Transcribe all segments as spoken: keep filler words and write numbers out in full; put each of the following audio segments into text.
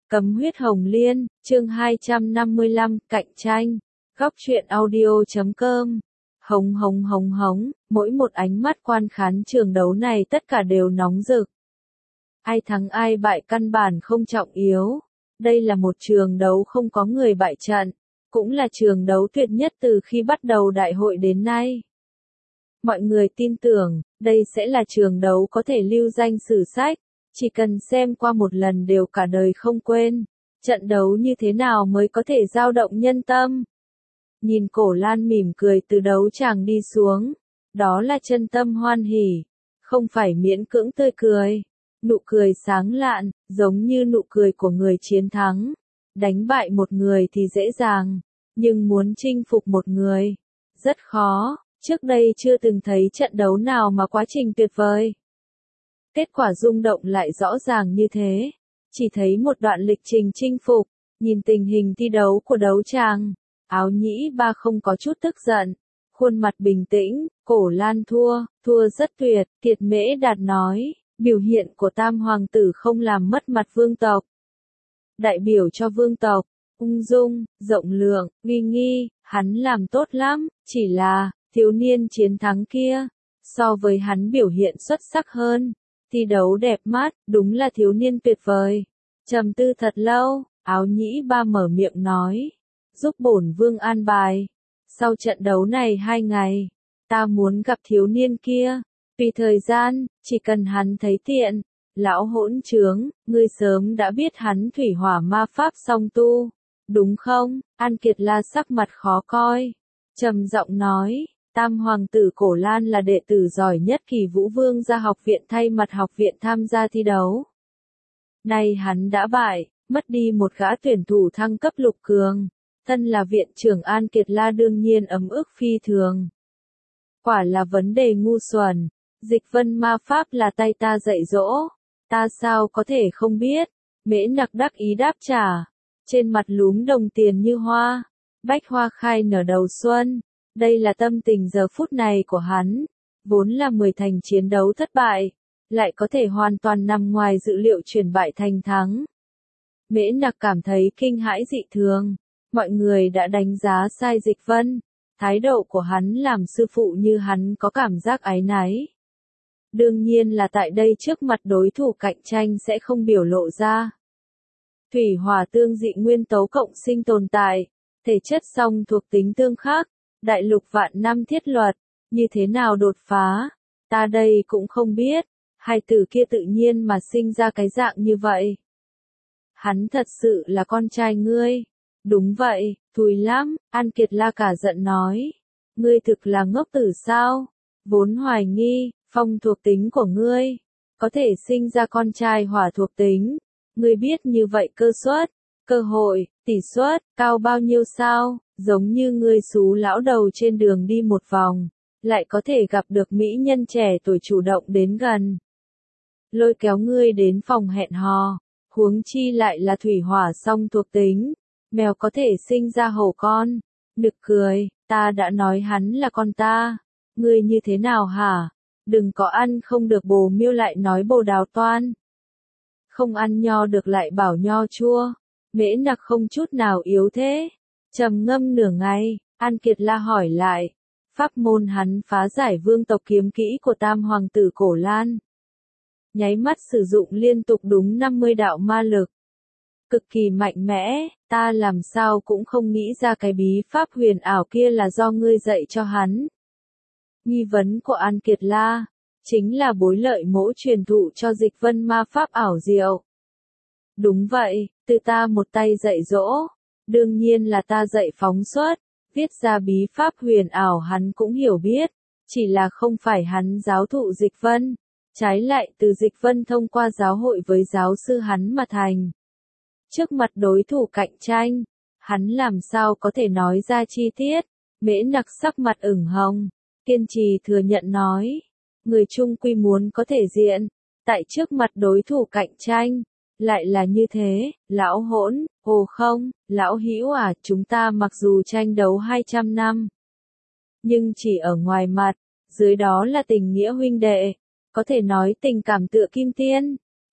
Cấm huyết hồng liên, chương hai trăm năm mươi lăm, cạnh tranh. Góc truyện audio chấm com. Hồng hồng hồng hống, mỗi một ánh mắt quan khán trường đấu này tất cả đều nóng rực. Ai thắng ai bại căn bản không trọng yếu. Đây là một trường đấu không có người bại trận, cũng là trường đấu tuyệt nhất từ khi bắt đầu đại hội đến nay. Mọi người tin tưởng, đây sẽ là trường đấu có thể lưu danh sử sách, chỉ cần xem qua một lần đều cả đời không quên. Trận đấu như thế nào mới có thể dao động nhân tâm? Nhìn Cổ Lan mỉm cười từ đấu tràng đi xuống, đó là chân tâm hoan hỉ, không phải miễn cưỡng tươi cười. Nụ cười sáng lạn, giống như nụ cười của người chiến thắng. Đánh bại một người thì dễ dàng, nhưng muốn chinh phục một người, rất khó. Trước đây chưa từng thấy trận đấu nào mà quá trình tuyệt vời. Kết quả rung động lại rõ ràng như thế. Chỉ thấy một đoạn lịch trình chinh phục, nhìn tình hình thi đấu của đấu tràng. Áo nhĩ ba không có chút tức giận, khuôn mặt bình tĩnh. Cổ Lan thua, thua rất tuyệt. Kiệt Mễ Đạt nói, biểu hiện của Tam Hoàng tử không làm mất mặt vương tộc. Đại biểu cho vương tộc, ung dung, rộng lượng, uy nghi, hắn làm tốt lắm, chỉ là, thiếu niên chiến thắng kia, so với hắn biểu hiện xuất sắc hơn. Thi đấu đẹp mắt, đúng là thiếu niên tuyệt vời. Trầm tư thật lâu, Áo nhĩ ba mở miệng nói, giúp bổn vương an bài. Sau trận đấu này hai ngày, ta muốn gặp thiếu niên kia. Tùy thời gian, chỉ cần hắn thấy tiện. Lão hỗn trướng, ngươi sớm đã biết hắn thủy hỏa ma pháp song tu, đúng không? An Kiệt La sắc mặt khó coi, trầm giọng nói, Tam Hoàng tử Cổ Lan là đệ tử giỏi nhất Kỳ Vũ Vương gia học viện thay mặt học viện tham gia thi đấu. Nay hắn đã bại, mất đi một gã tuyển thủ thăng cấp lục cường, thân là viện trưởng An Kiệt La đương nhiên ấm ức phi thường. Quả là vấn đề ngu xuẩn, dịch vân ma pháp là tay ta dạy dỗ, ta sao có thể không biết. Mễ Nặc đắc ý đáp trả, trên mặt lúm đồng tiền như hoa, bách hoa khai nở đầu xuân. Đây là tâm tình giờ phút này của hắn, vốn là mười thành chiến đấu thất bại, lại có thể hoàn toàn nằm ngoài dự liệu chuyển bại thành thắng. Mễ Nặc cảm thấy kinh hãi dị thường, mọi người đã đánh giá sai Dịch Vân, thái độ của hắn làm sư phụ như hắn có cảm giác áy náy. Đương nhiên là tại đây trước mặt đối thủ cạnh tranh sẽ không biểu lộ ra. Thủy hỏa tương dị nguyên tố cộng sinh tồn tại, thể chất song thuộc tính tương khắc. Đại lục vạn năm thiết luật, như thế nào đột phá, ta đây cũng không biết, hai tử kia tự nhiên mà sinh ra cái dạng như vậy. Hắn thật sự là con trai ngươi. Đúng vậy, thùi lắm, An Kiệt La cả giận nói. Ngươi thực là ngốc tử sao? Vốn hoài nghi, phong thuộc tính của ngươi, có thể sinh ra con trai hỏa thuộc tính. Ngươi biết như vậy cơ suất, cơ hội, tỷ suất, cao bao nhiêu sao? Giống như ngươi xú lão đầu trên đường đi một vòng, lại có thể gặp được mỹ nhân trẻ tuổi chủ động đến gần. Lôi kéo ngươi đến phòng hẹn hò, huống chi lại là thủy hỏa song thuộc tính, mèo có thể sinh ra hổ con. Nực cười, ta đã nói hắn là con ta, ngươi như thế nào hả? Đừng có ăn không được bồ miêu lại nói bồ đào toan. Không ăn nho được lại bảo nho chua, Mễ Nặc không chút nào yếu thế. Trầm ngâm nửa ngày, An Kiệt La hỏi lại, pháp môn hắn phá giải vương tộc kiếm kỹ của Tam Hoàng tử Cổ Lan. Nháy mắt sử dụng liên tục đúng năm mươi đạo ma lực. Cực kỳ mạnh mẽ, ta làm sao cũng không nghĩ ra cái bí pháp huyền ảo kia là do ngươi dạy cho hắn. Nghi vấn của An Kiệt La, chính là bối lợi mỗ truyền thụ cho Dịch Vân ma pháp ảo diệu. Đúng vậy, từ ta một tay dạy dỗ. Đương nhiên là ta dạy phóng xuất, viết ra bí pháp huyền ảo hắn cũng hiểu biết, chỉ là không phải hắn giáo thụ Dịch Vân, trái lại từ Dịch Vân thông qua giáo hội với giáo sư hắn mà thành. Trước mặt đối thủ cạnh tranh, hắn làm sao có thể nói ra chi tiết. Mễ Nặc sắc mặt ửng hồng, kiên trì thừa nhận nói, người chung quy muốn có thể diện, tại trước mặt đối thủ cạnh tranh. Lại là như thế, lão hỗn, hồ không, lão hữu à, chúng ta mặc dù tranh đấu hai trăm năm, nhưng chỉ ở ngoài mặt, dưới đó là tình nghĩa huynh đệ, có thể nói tình cảm tựa kim tiên.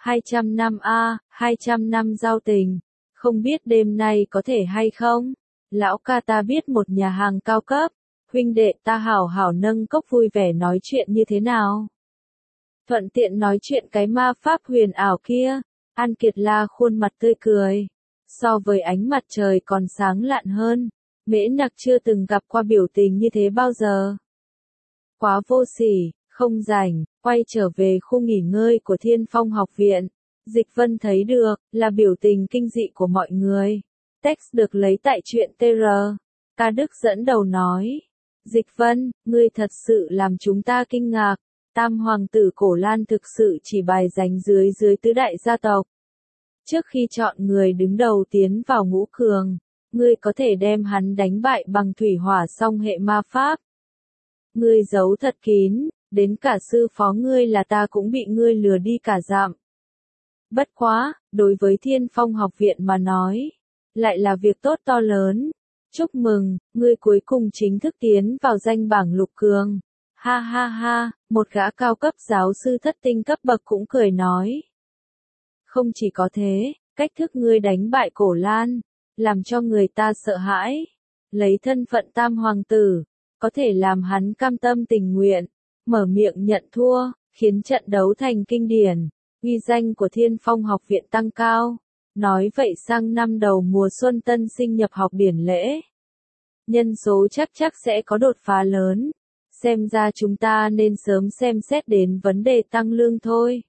hai trăm năm a, hai trăm năm giao tình, không biết đêm nay có thể hay không? Lão ca ta biết một nhà hàng cao cấp, huynh đệ ta hảo hảo nâng cốc vui vẻ nói chuyện như thế nào? Thuận tiện nói chuyện cái ma pháp huyền ảo kia, An Kiệt La khuôn mặt tươi cười, so với ánh mặt trời còn sáng lạn hơn, Mễ Nặc chưa từng gặp qua biểu tình như thế bao giờ. Quá vô sỉ, không rảnh, quay trở về khu nghỉ ngơi của Thiên Phong học viện. Dịch Vân thấy được, là biểu tình kinh dị của mọi người. Text được lấy tại truyện tê rờ. Ca Đức dẫn đầu nói. Dịch Vân, ngươi thật sự làm chúng ta kinh ngạc. Tam hoàng tử Cổ Lan thực sự chỉ bài danh dưới dưới tứ đại gia tộc. Trước khi chọn người đứng đầu tiến vào ngũ cường, ngươi có thể đem hắn đánh bại bằng thủy hỏa song hệ ma pháp. Ngươi giấu thật kín, đến cả sư phó ngươi là ta cũng bị ngươi lừa đi cả dặm. Bất quá, đối với Thiên Phong học viện mà nói, lại là việc tốt to lớn. Chúc mừng, ngươi cuối cùng chính thức tiến vào danh bảng lục cường. Ha ha ha, một gã cao cấp giáo sư thất tinh cấp bậc cũng cười nói. Không chỉ có thế, cách thức ngươi đánh bại Cổ Lan, làm cho người ta sợ hãi. Lấy thân phận tam hoàng tử, có thể làm hắn cam tâm tình nguyện, mở miệng nhận thua, khiến trận đấu thành kinh điển, uy danh của Thiên Phong học viện tăng cao. Nói vậy sang năm đầu mùa xuân tân sinh nhập học điển lễ, nhân số chắc chắc sẽ có đột phá lớn. Xem ra chúng ta nên sớm xem xét đến vấn đề tăng lương thôi.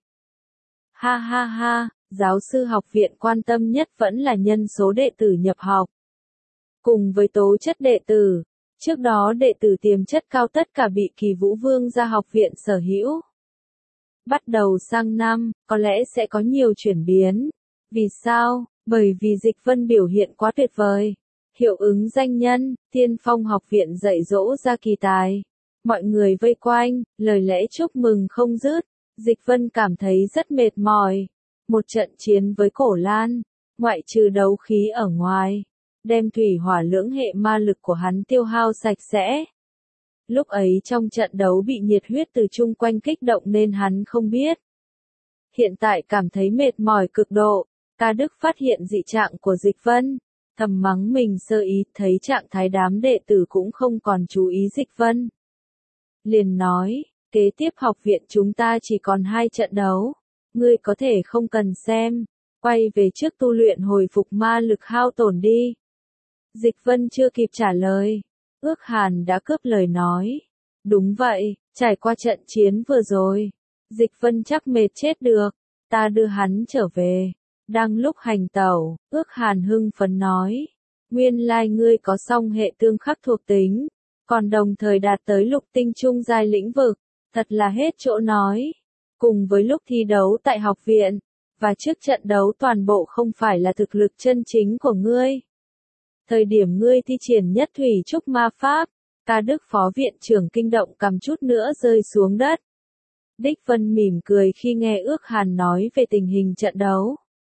Ha ha ha, giáo sư học viện quan tâm nhất vẫn là nhân số đệ tử nhập học. Cùng với tố chất đệ tử, trước đó đệ tử tiềm chất cao tất cả bị Kỳ Vũ Vương gia học viện sở hữu. Bắt đầu sang năm, có lẽ sẽ có nhiều chuyển biến. Vì sao? Bởi vì Dịch Vân biểu hiện quá tuyệt vời. Hiệu ứng danh nhân, Thiên Phong học viện dạy dỗ ra kỳ tài. Mọi người vây quanh, lời lẽ chúc mừng không dứt. Dịch Vân cảm thấy rất mệt mỏi. Một trận chiến với Cổ Lan, ngoại trừ đấu khí ở ngoài, đem thủy hỏa lưỡng hệ ma lực của hắn tiêu hao sạch sẽ. Lúc ấy trong trận đấu bị nhiệt huyết từ chung quanh kích động nên hắn không biết. Hiện tại cảm thấy mệt mỏi cực độ, Ca Đức phát hiện dị trạng của Dịch Vân, thầm mắng mình sơ ý, thấy trạng thái đám đệ tử cũng không còn chú ý Dịch Vân. Liền nói, kế tiếp học viện chúng ta chỉ còn hai trận đấu, ngươi có thể không cần xem, quay về trước tu luyện hồi phục ma lực hao tổn đi. Dịch Vân chưa kịp trả lời, Ước Hàn đã cướp lời nói. Đúng vậy, trải qua trận chiến vừa rồi, Dịch Vân chắc mệt chết được, ta đưa hắn trở về. Đang lúc hành tẩu, Ước Hàn hưng phấn nói, nguyên lai ngươi có song hệ tương khắc thuộc tính, còn đồng thời đạt tới lục tinh trung giai lĩnh vực, thật là hết chỗ nói. Cùng với lúc thi đấu tại học viện, và trước trận đấu toàn bộ không phải là thực lực chân chính của ngươi. Thời điểm ngươi thi triển nhất thủy trúc ma pháp, Ca Đức phó viện trưởng kinh động cầm chút nữa rơi xuống đất. Đích Vân mỉm cười khi nghe Ước Hàn nói về tình hình trận đấu.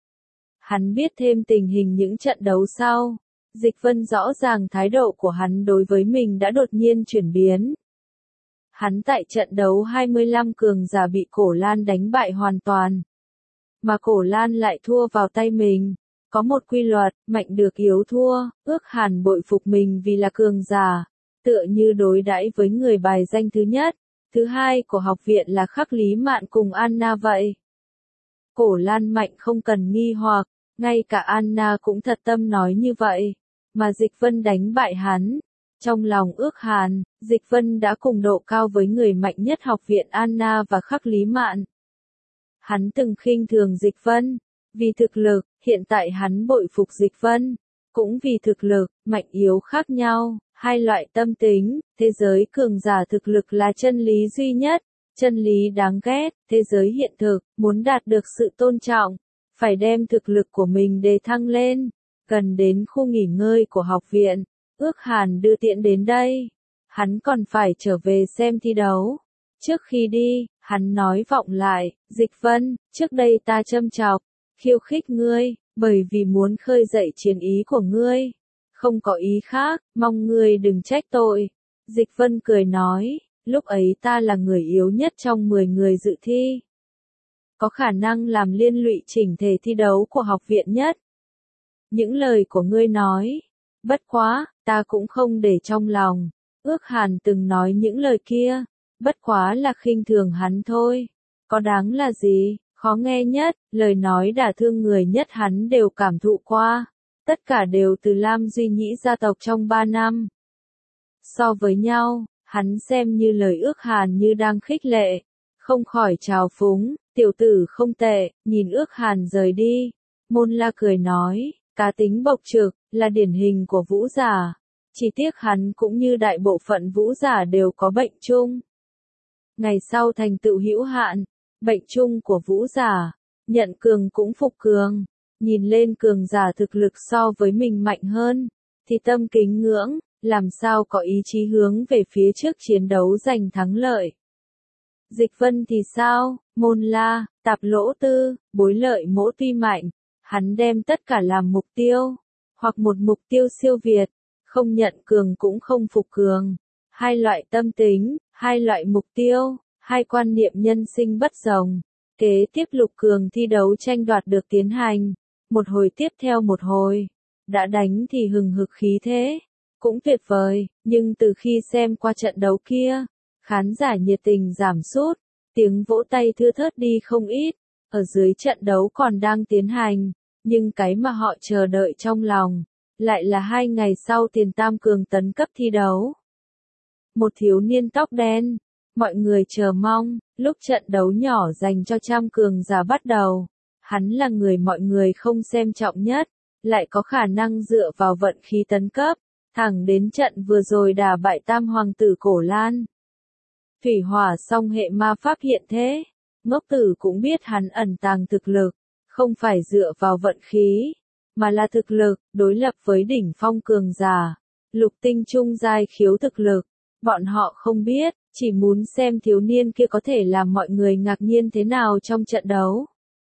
Hắn biết thêm tình hình những trận đấu sau. Dịch Vân rõ ràng thái độ của hắn đối với mình đã đột nhiên chuyển biến. Hắn tại trận đấu hai mươi lăm cường giả bị Cổ Lan đánh bại hoàn toàn. Mà Cổ Lan lại thua vào tay mình. Có một quy luật, mạnh được yếu thua, Ước Hàn bội phục mình vì là cường giả. Tựa như đối đãi với người bài danh thứ nhất, thứ hai của học viện là Khắc Lý Mạn cùng Anna vậy. Cổ Lan mạnh không cần nghi hoặc, ngay cả Anna cũng thật tâm nói như vậy. Mà Dịch Vân đánh bại hắn. Trong lòng Ước Hàn, Dịch Vân đã cùng độ cao với người mạnh nhất học viện Anna và Khắc Lý Mạn. Hắn từng khinh thường Dịch Vân, vì thực lực, hiện tại hắn bội phục Dịch Vân, cũng vì thực lực, mạnh yếu khác nhau, hai loại tâm tính, thế giới cường giả thực lực là chân lý duy nhất, chân lý đáng ghét, thế giới hiện thực, muốn đạt được sự tôn trọng, phải đem thực lực của mình đề thăng lên. Gần đến khu nghỉ ngơi của học viện, Ước Hàn đưa tiễn đến đây. Hắn còn phải trở về xem thi đấu. Trước khi đi, hắn nói vọng lại, Dịch Vân, trước đây ta châm chọc, khiêu khích ngươi, bởi vì muốn khơi dậy chiến ý của ngươi. Không có ý khác, mong ngươi đừng trách tội. Dịch Vân cười nói, lúc ấy ta là người yếu nhất trong mười người dự thi. có khả năng làm liên lụy chỉnh thể thi đấu của học viện nhất. Những lời của ngươi nói, bất quá, ta cũng không để trong lòng. Ước Hàn từng nói những lời kia, bất quá là khinh thường hắn thôi. Có đáng là gì, khó nghe nhất, lời nói đả thương người nhất hắn đều cảm thụ qua. Tất cả đều từ Lam Duy Nhĩ gia tộc trong ba năm. So với nhau, hắn xem như lời Ước Hàn như đang khích lệ. Không khỏi trào phúng, tiểu tử không tệ, nhìn Ước Hàn rời đi. Môn La cười nói, cá tính bộc trực, là điển hình của vũ giả. Chỉ tiếc hắn cũng như đại bộ phận vũ giả đều có bệnh chung. Ngày sau thành tựu hữu hạn, bệnh chung của vũ giả, nhận cường cũng phục cường. Nhìn lên cường giả thực lực so với mình mạnh hơn, thì tâm kính ngưỡng, làm sao có ý chí hướng về phía trước chiến đấu giành thắng lợi. Dịch Vân thì sao, Môn La, Tạp Lỗ Tư, Bối Lợi Mỗ tuy mạnh, hắn đem tất cả làm mục tiêu, hoặc một mục tiêu siêu việt, không nhận cường cũng không phục cường. Hai loại tâm tính, hai loại mục tiêu, hai quan niệm nhân sinh bất đồng. Kế tiếp lục cường thi đấu tranh đoạt được tiến hành, một hồi tiếp theo một hồi, đã đánh thì hừng hực khí thế, cũng tuyệt vời, nhưng từ khi xem qua trận đấu kia, khán giả nhiệt tình giảm sút, tiếng vỗ tay thưa thớt đi không ít, ở dưới trận đấu còn đang tiến hành, nhưng cái mà họ chờ đợi trong lòng, lại là hai ngày sau tiền tam cường tấn cấp thi đấu. Một thiếu niên tóc đen, mọi người chờ mong, lúc trận đấu nhỏ dành cho trăm cường giả bắt đầu, hắn là người mọi người không xem trọng nhất, lại có khả năng dựa vào vận khí tấn cấp, thẳng đến trận vừa rồi đả bại tam hoàng tử Cổ Lan. Thủy hỏa song hệ ma pháp hiện thế, ngốc tử cũng biết hắn ẩn tàng thực lực, không phải dựa vào vận khí, mà là thực lực, đối lập với đỉnh phong cường giả, lục tinh trung giai khiếu thực lực. Bọn họ không biết, chỉ muốn xem thiếu niên kia có thể làm mọi người ngạc nhiên thế nào trong trận đấu.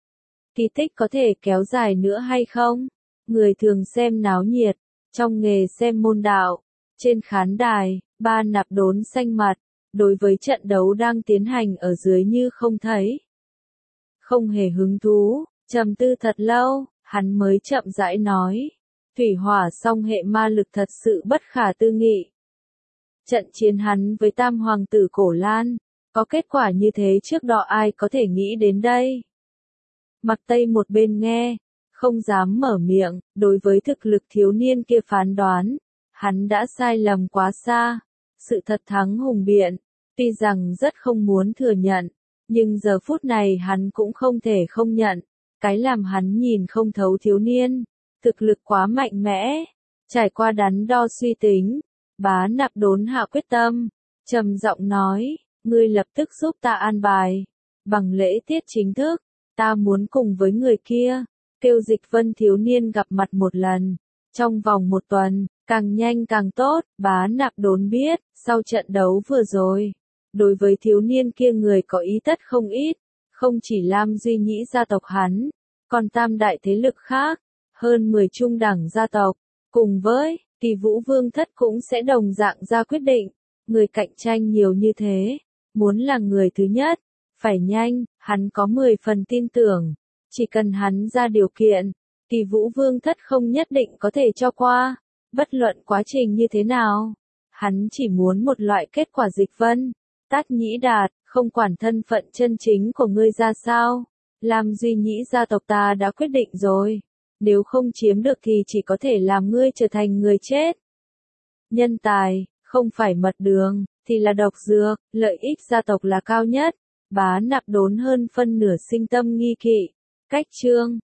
Kỳ tích có thể kéo dài nữa hay không? Người thường xem náo nhiệt, trong nghề xem môn đạo. Trên khán đài, Ba Nạp đốn xanh mặt, đối với trận đấu đang tiến hành ở dưới như không thấy. Không hề hứng thú, trầm tư thật lâu, hắn mới chậm rãi nói. Thủy hỏa song hệ ma lực thật sự bất khả tư nghị. Trận chiến hắn với tam hoàng tử Cổ Lan, có kết quả như thế trước đó ai có thể nghĩ đến đây. Mặc Tây một bên nghe, không dám mở miệng, đối với thực lực thiếu niên kia phán đoán, hắn đã sai lầm quá xa. Sự thật thắng hùng biện, tuy rằng rất không muốn thừa nhận, nhưng giờ phút này hắn cũng không thể không nhận. Cái làm hắn nhìn không thấu thiếu niên, thực lực quá mạnh mẽ, trải qua đắn đo suy tính. Bá Nạp đốn hạ quyết tâm, trầm giọng nói, ngươi lập tức giúp ta an bài, bằng lễ tiết chính thức, ta muốn cùng với người kia, kêu Dịch Vân thiếu niên gặp mặt một lần, trong vòng một tuần, càng nhanh càng tốt. Bá Nạp đốn biết, sau trận đấu vừa rồi, đối với thiếu niên kia người có ý tất không ít, không chỉ Lam Duy Nhĩ gia tộc hắn, còn tam đại thế lực khác, hơn mười trung đẳng gia tộc, cùng với Kỳ Vũ Vương thất cũng sẽ đồng dạng ra quyết định. Người cạnh tranh nhiều như thế, muốn là người thứ nhất, phải nhanh, hắn có mười phần tin tưởng, chỉ cần hắn ra điều kiện, Kỳ Vũ Vương thất không nhất định có thể cho qua, bất luận quá trình như thế nào. Hắn chỉ muốn một loại kết quả. Dịch Vân, Tát Nhĩ Đạt, không quản thân phận chân chính của ngươi ra sao, Lam Duy Nhĩ gia tộc ta đã quyết định rồi. Nếu không chiếm được thì chỉ có thể làm ngươi trở thành người chết. Nhân tài, không phải mật đường, thì là độc dược, lợi ích gia tộc là cao nhất. Bá Nạp đốn hơn phân nửa sinh tâm nghi kỵ. Cách chương